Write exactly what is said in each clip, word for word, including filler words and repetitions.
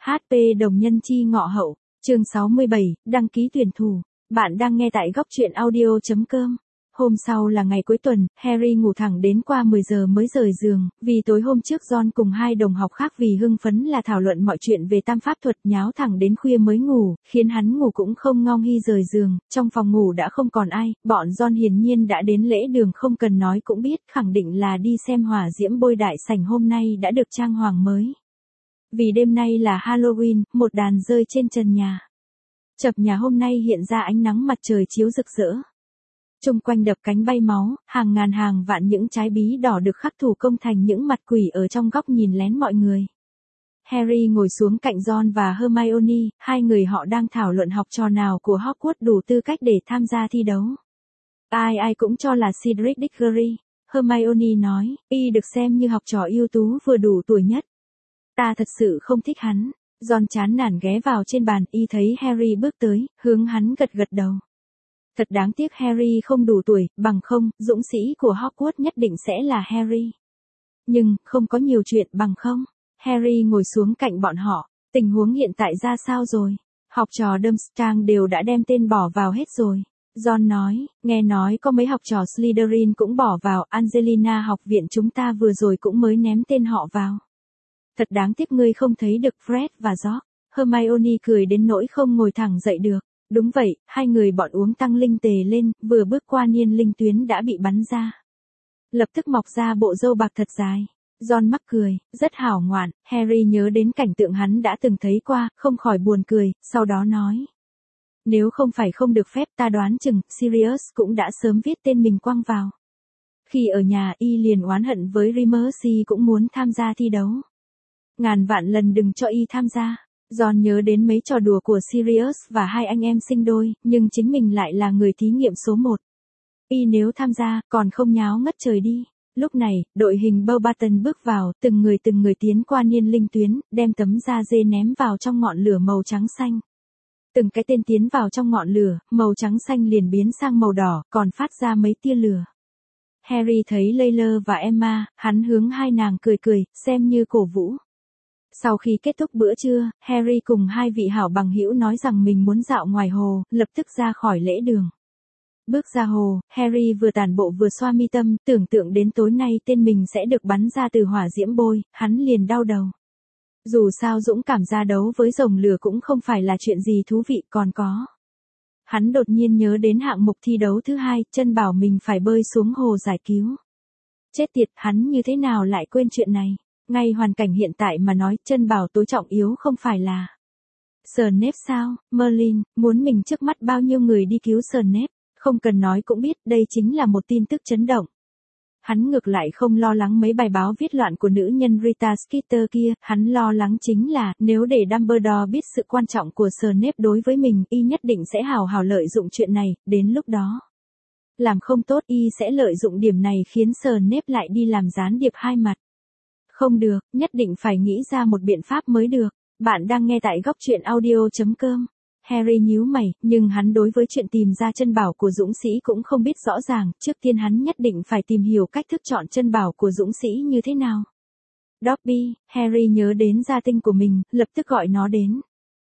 hát pê đồng nhân chi ngọ hậu, chương sáu mươi bảy, đăng ký tuyển thủ. Bạn đang nghe tại góc truyện audio chấm com. Hôm sau là ngày cuối tuần, Harry ngủ thẳng đến qua mười giờ mới rời giường, vì tối hôm trước Ron cùng hai đồng học khác vì hưng phấn là thảo luận mọi chuyện về tam pháp thuật nháo thẳng đến khuya mới ngủ, khiến hắn ngủ cũng không ngon hi rời giường, trong phòng ngủ đã không còn ai, bọn Ron hiển nhiên đã đến lễ đường không cần nói cũng biết, khẳng định là đi xem hỏa diễm bôi đại sảnh hôm nay đã được trang hoàng mới. Vì đêm nay là Halloween, một đàn rơi trên trần nhà. Chập nhà hôm nay hiện ra ánh nắng mặt trời chiếu rực rỡ. Chung quanh đập cánh bay máu, hàng ngàn hàng vạn những trái bí đỏ được khắc thủ công thành những mặt quỷ ở trong góc nhìn lén mọi người. Harry ngồi xuống cạnh Ron và Hermione, hai người họ đang thảo luận học trò nào của Hogwarts đủ tư cách để tham gia thi đấu. Ai ai cũng cho là Cedric Diggory, Hermione nói, y được xem như học trò ưu tú vừa đủ tuổi nhất. Ta thật sự không thích hắn. Ron chán nản ghé vào trên bàn, y thấy Harry bước tới, hướng hắn gật gật đầu. Thật đáng tiếc Harry không đủ tuổi, bằng không, dũng sĩ của Hogwarts nhất định sẽ là Harry. Nhưng, không có nhiều chuyện bằng không. Harry ngồi xuống cạnh bọn họ, tình huống hiện tại ra sao rồi? Học trò Durmstrang đều đã đem tên bỏ vào hết rồi. Ron nói, nghe nói có mấy học trò Slytherin cũng bỏ vào, Angelina học viện chúng ta vừa rồi cũng mới ném tên họ vào. Thật đáng tiếc ngươi không thấy được Fred và George. Hermione cười đến nỗi không ngồi thẳng dậy được. Đúng vậy, hai người bọn uống tăng linh tề lên, vừa bước qua niên linh tuyến đã bị bắn ra. Lập tức mọc ra bộ râu bạc thật dài. Ron mắc cười, rất hảo ngoạn, Harry nhớ đến cảnh tượng hắn đã từng thấy qua, không khỏi buồn cười, sau đó nói. Nếu không phải không được phép ta đoán chừng, Sirius cũng đã sớm viết tên mình quăng vào. Khi ở nhà y liền oán hận với Remus cũng muốn tham gia thi đấu. Ngàn vạn lần đừng cho y tham gia. Ron nhớ đến mấy trò đùa của Sirius và hai anh em sinh đôi, nhưng chính mình lại là người thí nghiệm số một. Y nếu tham gia, còn không nháo ngất trời đi. Lúc này, đội hình Beauxbaton bước vào, từng người từng người tiến qua niên linh tuyến, đem tấm da dê ném vào trong ngọn lửa màu trắng xanh. Từng cái tên tiến vào trong ngọn lửa, màu trắng xanh liền biến sang màu đỏ, còn phát ra mấy tia lửa. Harry thấy Layla và Emma, hắn hướng hai nàng cười cười, xem như cổ vũ. Sau khi kết thúc bữa trưa, Harry cùng hai vị hảo bằng hữu nói rằng mình muốn dạo ngoài hồ, lập tức ra khỏi lễ đường. Bước ra hồ, Harry vừa tản bộ vừa xoa mi tâm, tưởng tượng đến tối nay tên mình sẽ được bắn ra từ hỏa diễm bôi, hắn liền đau đầu. Dù sao dũng cảm ra đấu với rồng lửa cũng không phải là chuyện gì thú vị, còn có. Hắn đột nhiên nhớ đến hạng mục thi đấu thứ hai, chân bảo mình phải bơi xuống hồ giải cứu. Chết tiệt, hắn như thế nào lại quên chuyện này? Ngay hoàn cảnh hiện tại mà nói, chân bảo tối trọng yếu không phải là Snape sao? Merlin, muốn mình trước mắt bao nhiêu người đi cứu Snape, không cần nói cũng biết, đây chính là một tin tức chấn động. Hắn ngược lại không lo lắng mấy bài báo viết loạn của nữ nhân Rita Skeeter kia, hắn lo lắng chính là, nếu để Dumbledore biết sự quan trọng của Snape đối với mình, y nhất định sẽ hào hào lợi dụng chuyện này, đến lúc đó. Làm không tốt y sẽ lợi dụng điểm này khiến Snape lại đi làm gián điệp hai mặt. Không được, nhất định phải nghĩ ra một biện pháp mới được. Bạn đang nghe tại góc truyện audio chấm com. Harry nhíu mày, nhưng hắn đối với chuyện tìm ra chân bảo của dũng sĩ cũng không biết rõ ràng, trước tiên hắn nhất định phải tìm hiểu cách thức chọn chân bảo của dũng sĩ như thế nào. Dobby, Harry nhớ đến gia tinh của mình, lập tức gọi nó đến.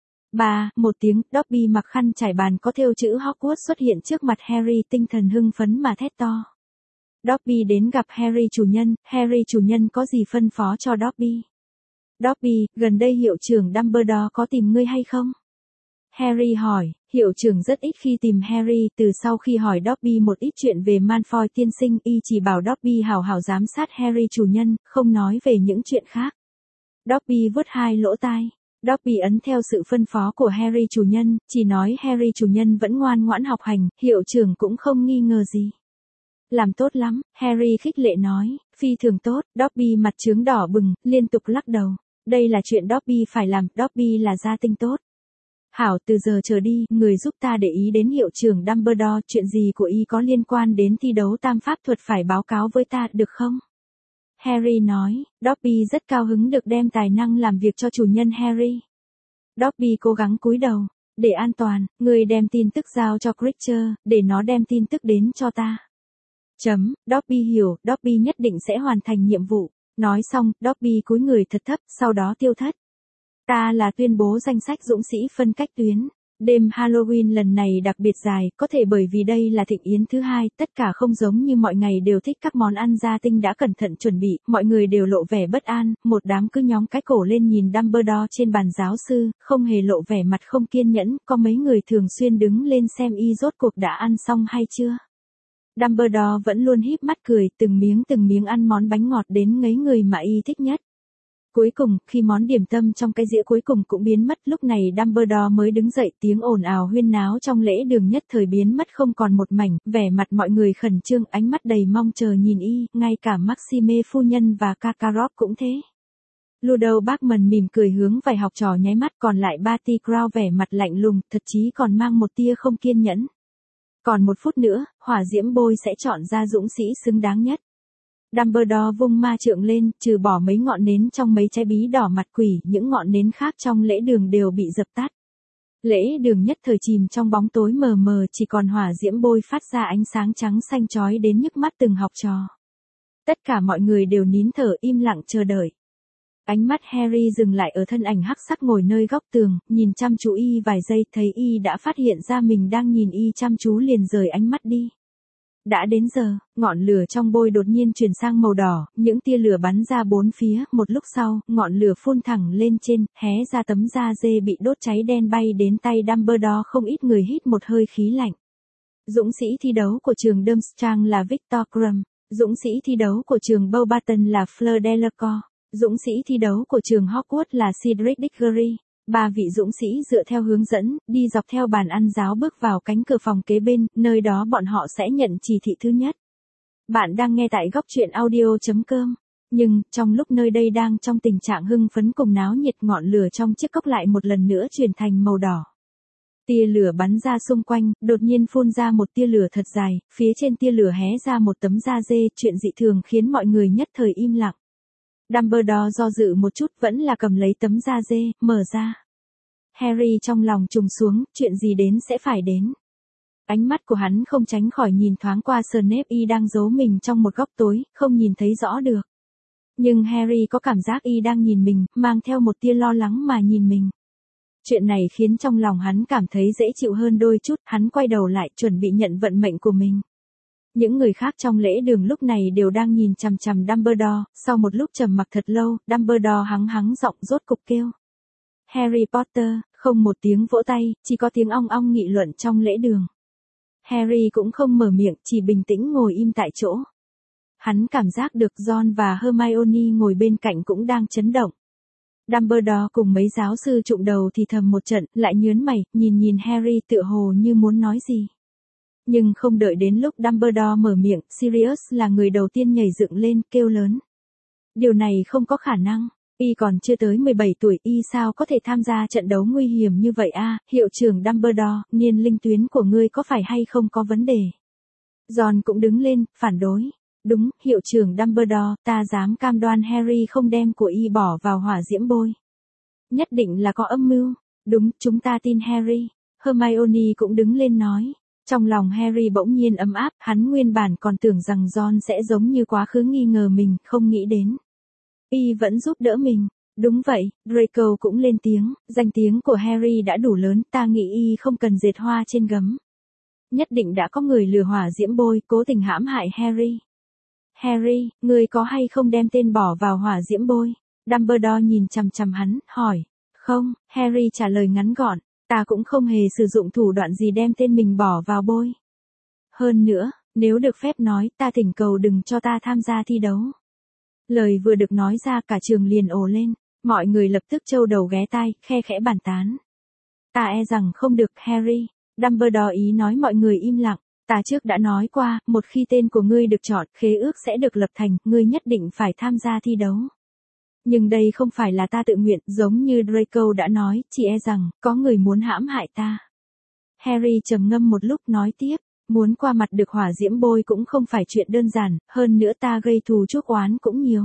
Ba, một tiếng, Dobby mặc khăn trải bàn có thêu chữ Hogwarts xuất hiện trước mặt Harry, tinh thần hưng phấn mà thét to. Dobby đến gặp Harry chủ nhân, Harry chủ nhân có gì phân phó cho Dobby? Dobby, gần đây hiệu trưởng Dumbledore có tìm ngươi hay không? Harry hỏi, hiệu trưởng rất ít khi tìm Harry, từ sau khi hỏi Dobby một ít chuyện về Malfoy tiên sinh, y chỉ bảo Dobby hào hào giám sát Harry chủ nhân, không nói về những chuyện khác. Dobby vuốt hai lỗ tai. Dobby ấn theo sự phân phó của Harry chủ nhân, chỉ nói Harry chủ nhân vẫn ngoan ngoãn học hành, hiệu trưởng cũng không nghi ngờ gì. Làm tốt lắm, Harry khích lệ nói, phi thường tốt, Dobby mặt chướng đỏ bừng, liên tục lắc đầu. Đây là chuyện Dobby phải làm, Dobby là gia tinh tốt. Hảo, từ giờ trở đi, người giúp ta để ý đến hiệu trưởng Dumbledore, chuyện gì của y có liên quan đến thi đấu tam pháp thuật phải báo cáo với ta, được không? Harry nói, Dobby rất cao hứng được đem tài năng làm việc cho chủ nhân Harry. Dobby cố gắng cúi đầu, để an toàn, người đem tin tức giao cho Creature, để nó đem tin tức đến cho ta. Chấm, Dobby hiểu, Dobby nhất định sẽ hoàn thành nhiệm vụ. Nói xong, Dobby cúi người thật thấp, sau đó tiêu thất. Ta là tuyên bố danh sách dũng sĩ phân cách tuyến. Đêm Halloween lần này đặc biệt dài, có thể bởi vì đây là thịnh yến thứ hai, tất cả không giống như mọi ngày đều thích các món ăn gia tinh đã cẩn thận chuẩn bị, mọi người đều lộ vẻ bất an, một đám cứ nhóng cái cổ lên nhìn Dumbledore trên bàn giáo sư, không hề lộ vẻ mặt không kiên nhẫn, có mấy người thường xuyên đứng lên xem y rốt cuộc đã ăn xong hay chưa. Dumbledore vẫn luôn híp mắt cười, từng miếng từng miếng ăn món bánh ngọt đến ngấy người mà y thích nhất. Cuối cùng, khi món điểm tâm trong cái dĩa cuối cùng cũng biến mất, lúc này Dumbledore mới đứng dậy, tiếng ồn ào huyên náo trong lễ đường nhất thời biến mất không còn một mảnh, vẻ mặt mọi người khẩn trương, ánh mắt đầy mong chờ nhìn y, ngay cả Maxime phu nhân và Karkaroff cũng thế. Ludo Bagman mỉm cười hướng vài học trò nháy mắt, còn lại Barty Crouch vẻ mặt lạnh lùng, thậm chí còn mang một tia không kiên nhẫn. Còn một phút nữa, hỏa diễm bôi sẽ chọn ra dũng sĩ xứng đáng nhất. Dumbledore vung ma trượng lên, trừ bỏ mấy ngọn nến trong mấy trái bí đỏ mặt quỷ, những ngọn nến khác trong lễ đường đều bị dập tắt. Lễ đường nhất thời chìm trong bóng tối mờ mờ, chỉ còn hỏa diễm bôi phát ra ánh sáng trắng xanh chói đến nhức mắt từng học trò. Tất cả mọi người đều nín thở im lặng chờ đợi. Ánh mắt Harry dừng lại ở thân ảnh hắc sắc ngồi nơi góc tường, nhìn chăm chú y vài giây, thấy y đã phát hiện ra mình đang nhìn y chăm chú liền rời ánh mắt đi. Đã đến giờ, ngọn lửa trong bôi đột nhiên chuyển sang màu đỏ, những tia lửa bắn ra bốn phía, một lúc sau, ngọn lửa phun thẳng lên trên, hé ra tấm da dê bị đốt cháy đen bay đến tay Dumbledore, không ít người hít một hơi khí lạnh. Dũng sĩ thi đấu của trường Durmstrang là Victor Krum, dũng sĩ thi đấu của trường Beauxbaton là Fleur Delacour, dũng sĩ thi đấu của trường Hogwarts là Cedric Diggory. Ba vị dũng sĩ dựa theo hướng dẫn, đi dọc theo bàn ăn giáo bước vào cánh cửa phòng kế bên, nơi đó bọn họ sẽ nhận chỉ thị thứ nhất. Bạn đang nghe tại góc truyện audio chấm com. Nhưng, trong lúc nơi đây đang trong tình trạng hưng phấn cùng náo nhiệt, ngọn lửa trong chiếc cốc lại một lần nữa chuyển thành màu đỏ. Tia lửa bắn ra xung quanh, đột nhiên phun ra một tia lửa thật dài, phía trên tia lửa hé ra một tấm da dê, chuyện dị thường khiến mọi người nhất thời im lặng. Dumbledore do dự một chút vẫn là cầm lấy tấm da dê, mở ra. Harry trong lòng trùng xuống, chuyện gì đến sẽ phải đến. Ánh mắt của hắn không tránh khỏi nhìn thoáng qua Snape, y đang giấu mình trong một góc tối, không nhìn thấy rõ được. Nhưng Harry có cảm giác y đang nhìn mình, mang theo một tia lo lắng mà nhìn mình. Chuyện này khiến trong lòng hắn cảm thấy dễ chịu hơn đôi chút, hắn quay đầu lại chuẩn bị nhận vận mệnh của mình. Những người khác trong lễ đường lúc này đều đang nhìn chằm chằm Dumbledore, sau một lúc trầm mặc thật lâu, Dumbledore hắng hắng giọng rốt cục kêu. Harry Potter, không một tiếng vỗ tay, chỉ có tiếng ong ong nghị luận trong lễ đường. Harry cũng không mở miệng, chỉ bình tĩnh ngồi im tại chỗ. Hắn cảm giác được Ron và Hermione ngồi bên cạnh cũng đang chấn động. Dumbledore cùng mấy giáo sư trụm đầu thì thầm một trận, lại nhớn mày, nhìn nhìn Harry tựa hồ như muốn nói gì. Nhưng không đợi đến lúc Dumbledore mở miệng, Sirius là người đầu tiên nhảy dựng lên, kêu lớn. Điều này không có khả năng, y còn chưa tới mười bảy tuổi, y sao có thể tham gia trận đấu nguy hiểm như vậy a? Hiệu trưởng Dumbledore, niên linh tuyến của ngươi có phải hay không có vấn đề? Ron cũng đứng lên, phản đối. Đúng, hiệu trưởng Dumbledore, ta dám cam đoan Harry không đem của y bỏ vào hỏa diễm bôi. Nhất định là có âm mưu. Đúng, chúng ta tin Harry. Hermione cũng đứng lên nói. Trong lòng Harry bỗng nhiên ấm áp, hắn nguyên bản còn tưởng rằng Ron sẽ giống như quá khứ nghi ngờ mình, không nghĩ đến. Y vẫn giúp đỡ mình. Đúng vậy, Draco cũng lên tiếng, danh tiếng của Harry đã đủ lớn, ta nghĩ y không cần dệt hoa trên gấm. Nhất định đã có người lừa hỏa diễm bôi, cố tình hãm hại Harry. Harry, ngươi có hay không đem tên bỏ vào hỏa diễm bôi? Dumbledore nhìn chằm chằm hắn, hỏi. Không, Harry trả lời ngắn gọn. Ta cũng không hề sử dụng thủ đoạn gì đem tên mình bỏ vào bôi. Hơn nữa, nếu được phép nói, ta thỉnh cầu đừng cho ta tham gia thi đấu. Lời vừa được nói ra cả trường liền ồ lên, mọi người lập tức trâu đầu ghé tai, khe khẽ bàn tán. Ta e rằng không được, Harry. Dumbledore ý nói mọi người im lặng. Ta trước đã nói qua, một khi tên của ngươi được chọn, khế ước sẽ được lập thành, ngươi nhất định phải tham gia thi đấu. Nhưng đây không phải là ta tự nguyện, giống như Draco đã nói, chỉ e rằng, có người muốn hãm hại ta. Harry trầm ngâm một lúc nói tiếp, muốn qua mặt được hỏa diễm bôi cũng không phải chuyện đơn giản, hơn nữa ta gây thù chuốc oán cũng nhiều.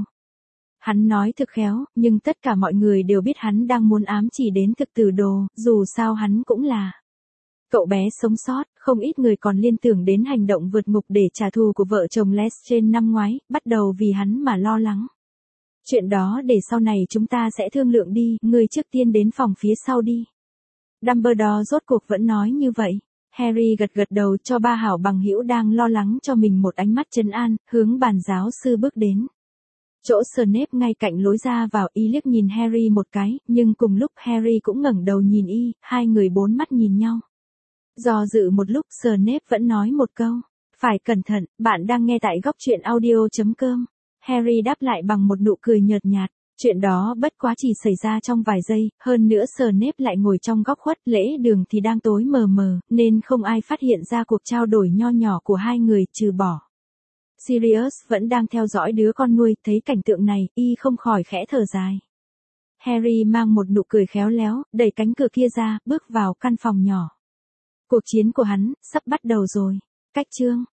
Hắn nói thực khéo, nhưng tất cả mọi người đều biết hắn đang muốn ám chỉ đến thực tử đồ, dù sao hắn cũng là cậu bé sống sót, không ít người còn liên tưởng đến hành động vượt ngục để trả thù của vợ chồng Lestrange năm ngoái, bắt đầu vì hắn mà lo lắng. Chuyện đó để sau này chúng ta sẽ thương lượng đi, ngươi trước tiên đến phòng phía sau đi. Dumbledore rốt cuộc vẫn nói như vậy. Harry gật gật đầu cho ba hảo bằng hữu đang lo lắng cho mình một ánh mắt trấn an, hướng bàn giáo sư bước đến. Chỗ Snape ngay cạnh lối ra vào, y liếc nhìn Harry một cái, nhưng cùng lúc Harry cũng ngẩng đầu nhìn y, hai người bốn mắt nhìn nhau. Do dự một lúc, Snape vẫn nói một câu, phải cẩn thận, bạn đang nghe tại góc truyện audio chấm com. Harry đáp lại bằng một nụ cười nhợt nhạt. Chuyện đó bất quá chỉ xảy ra trong vài giây, hơn nữa Snape lại ngồi trong góc khuất, lễ đường thì đang tối mờ mờ, nên không ai phát hiện ra cuộc trao đổi nho nhỏ của hai người, trừ bỏ. Sirius vẫn đang theo dõi đứa con nuôi, thấy cảnh tượng này, y không khỏi khẽ thở dài. Harry mang một nụ cười khéo léo, đẩy cánh cửa kia ra, bước vào căn phòng nhỏ. Cuộc chiến của hắn, sắp bắt đầu rồi. Cách chương